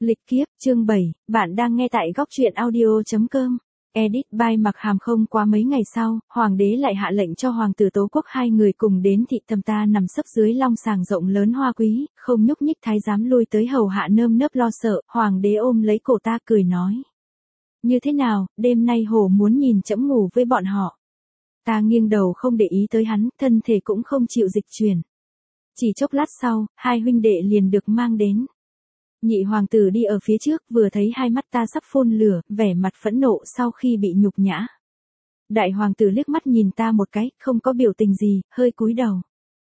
Lịch kiếp, chương 7, bạn đang nghe tại góc truyện audio.com. Edit by Mặc Hàm. Không quá mấy ngày sau, hoàng đế lại hạ lệnh cho hoàng tử Tố Quốc hai người cùng đến thị tầm ta nằm sấp dưới long sàng rộng lớn hoa quý, không nhúc nhích. Thái giám lui tới hầu hạ nơm nớp lo sợ, hoàng đế ôm lấy cổ ta cười nói. Như thế nào, đêm nay hổ muốn nhìn trẫm ngủ với bọn họ. Ta nghiêng đầu không để ý tới hắn, thân thể cũng không chịu dịch chuyển. Chỉ chốc lát sau, hai huynh đệ liền được mang đến. Nhị hoàng tử đi ở phía trước, vừa thấy hai mắt ta sắp phun lửa, vẻ mặt phẫn nộ sau khi bị nhục nhã. Đại hoàng tử liếc mắt nhìn ta một cái, không có biểu tình gì, hơi cúi đầu.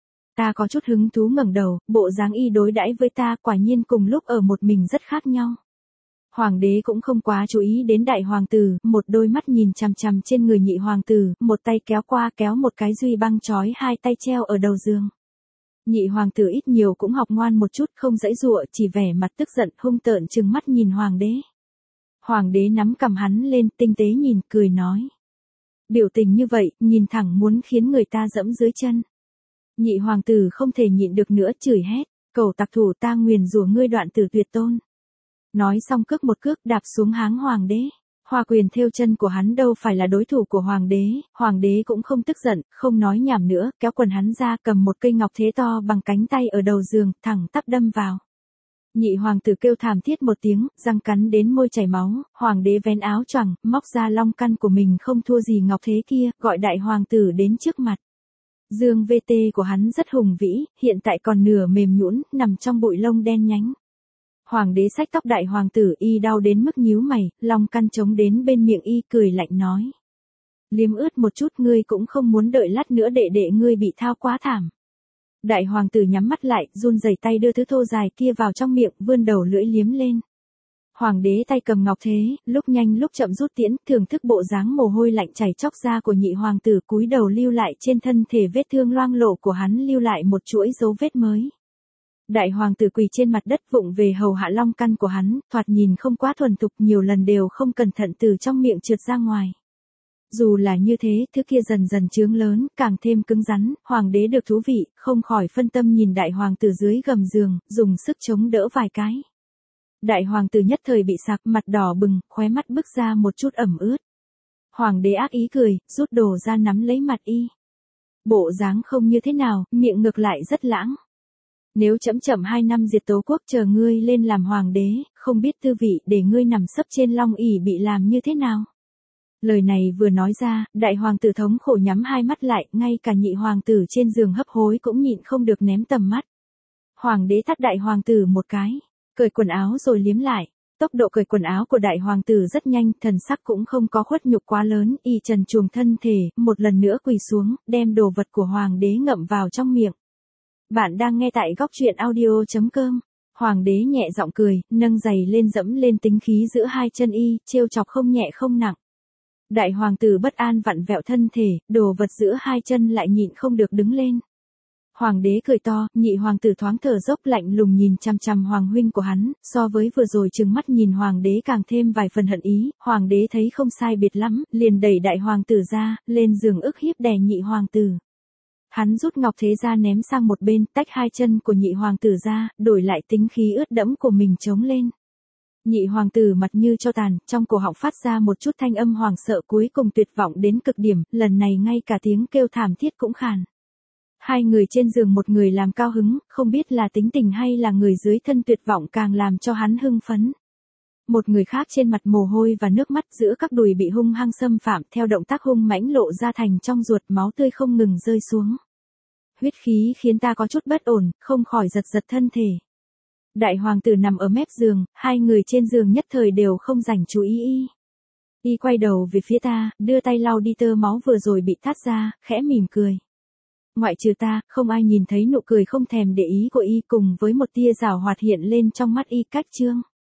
Ta có chút hứng thú ngẩng đầu, bộ dáng y đối đãi với ta quả nhiên cùng lúc ở một mình rất khác nhau. Hoàng đế cũng không quá chú ý đến đại hoàng tử, một đôi mắt nhìn chằm chằm trên người nhị hoàng tử, một tay kéo qua kéo một cái duy băng trói hai tay treo ở đầu giường. Nhị hoàng tử ít nhiều cũng học ngoan một chút, không giãy giụa, chỉ vẻ mặt tức giận hung tợn trừng mắt nhìn hoàng đế. Hoàng đế nắm cằm hắn lên, tinh tế nhìn, cười nói. Biểu tình như vậy, nhìn thẳng muốn khiến người ta dẫm dưới chân. Nhị hoàng tử không thể nhịn được nữa, chửi hét, cẩu tặc thủ, ta nguyền rủa ngươi đoạn tử tuyệt tôn. Nói xong cước một cước đạp xuống háng hoàng đế. Hoa quyền thêu chân của hắn đâu phải là đối thủ của hoàng đế cũng không tức giận, không nói nhảm nữa, kéo quần hắn ra, cầm một cây ngọc thế to bằng cánh tay ở đầu giường, thẳng tắp đâm vào. Nhị hoàng tử kêu thảm thiết một tiếng, răng cắn đến môi chảy máu, hoàng đế vén áo choàng, móc ra long căn của mình không thua gì ngọc thế kia, gọi đại hoàng tử đến trước mặt. Dương VT của hắn rất hùng vĩ, hiện tại còn nửa mềm nhũn, nằm trong bụi lông đen nhánh. Hoàng đế xách tóc đại hoàng tử, y đau đến mức nhíu mày, long căn chống đến bên miệng y, cười lạnh nói. Liếm ướt một chút, ngươi cũng không muốn đợi lát nữa đệ đệ ngươi bị thao quá thảm. Đại hoàng tử nhắm mắt lại, run rẩy tay đưa thứ thô dài kia vào trong miệng, vươn đầu lưỡi liếm lên. Hoàng đế tay cầm ngọc thế, lúc nhanh lúc chậm rút tiễn, thưởng thức bộ dáng mồ hôi lạnh chảy chóc ra của nhị hoàng tử, cúi đầu lưu lại trên thân thể vết thương loang lổ của hắn, lưu lại một chuỗi dấu vết mới. Đại hoàng tử quỳ trên mặt đất vụng về hầu hạ long căn của hắn, thoạt nhìn không quá thuần thục, nhiều lần đều không cẩn thận từ trong miệng trượt ra ngoài. Dù là như thế, thứ kia dần dần chướng lớn, càng thêm cứng rắn, hoàng đế được thú vị, không khỏi phân tâm nhìn đại hoàng tử dưới gầm giường, dùng sức chống đỡ vài cái. Đại hoàng tử nhất thời bị sặc, mặt đỏ bừng, khóe mắt bứt ra một chút ẩm ướt. Hoàng đế ác ý cười, rút đồ ra nắm lấy mặt y. Bộ dáng không như thế nào, miệng ngược lại rất lãng. Nếu chậm 2 năm diệt Tố Quốc, chờ ngươi lên làm hoàng đế, không biết tư vị để ngươi nằm sấp trên long ỷ bị làm như thế nào. Lời này vừa nói ra, đại hoàng tử thống khổ nhắm hai mắt lại, ngay cả nhị hoàng tử trên giường hấp hối cũng nhịn không được ném tầm mắt. Hoàng đế tát đại hoàng tử một cái, cởi quần áo rồi liếm lại. Tốc độ cởi quần áo của đại hoàng tử rất nhanh, thần sắc cũng không có khuất nhục quá lớn, y trần truồng thân thể, một lần nữa quỳ xuống, đem đồ vật của hoàng đế ngậm vào trong miệng. Bạn đang nghe tại góc truyện audio.com. Hoàng đế nhẹ giọng cười, nâng giày lên dẫm lên tính khí giữa hai chân y, trêu chọc không nhẹ không nặng. Đại hoàng tử bất an vặn vẹo thân thể, đồ vật giữa hai chân lại nhịn không được đứng lên. Hoàng đế cười to, nhị hoàng tử thoáng thở dốc lạnh lùng nhìn chằm chằm hoàng huynh của hắn, so với vừa rồi trừng mắt nhìn hoàng đế càng thêm vài phần hận ý, hoàng đế thấy không sai biệt lắm, liền đẩy đại hoàng tử ra, lên giường ức hiếp đè nhị hoàng tử. Hắn rút ngọc thế ra ném sang một bên, tách hai chân của nhị hoàng tử ra, đổi lại tính khí ướt đẫm của mình chống lên. Nhị hoàng tử mặt như tro tàn, trong cổ họng phát ra một chút thanh âm hoàng sợ cuối cùng tuyệt vọng đến cực điểm, lần này ngay cả tiếng kêu thảm thiết cũng khàn. Hai người trên giường, một người làm cao hứng, không biết là tính tình hay là người dưới thân tuyệt vọng càng làm cho hắn hưng phấn. Một người khác trên mặt mồ hôi và nước mắt, giữa các đùi bị hung hăng xâm phạm, theo động tác hung mãnh lộ ra thành trong ruột, máu tươi không ngừng rơi xuống. Huyết khí khiến ta có chút bất ổn, không khỏi giật giật thân thể. Đại hoàng tử nằm ở mép giường, hai người trên giường nhất thời đều không dành chú ý y. Y quay đầu về phía ta, đưa tay lau đi tơ máu vừa rồi bị thắt ra, khẽ mỉm cười. Ngoại trừ ta, không ai nhìn thấy nụ cười không thèm để ý của y, cùng với một tia giảo hoạt hiện lên trong mắt y. Cách chương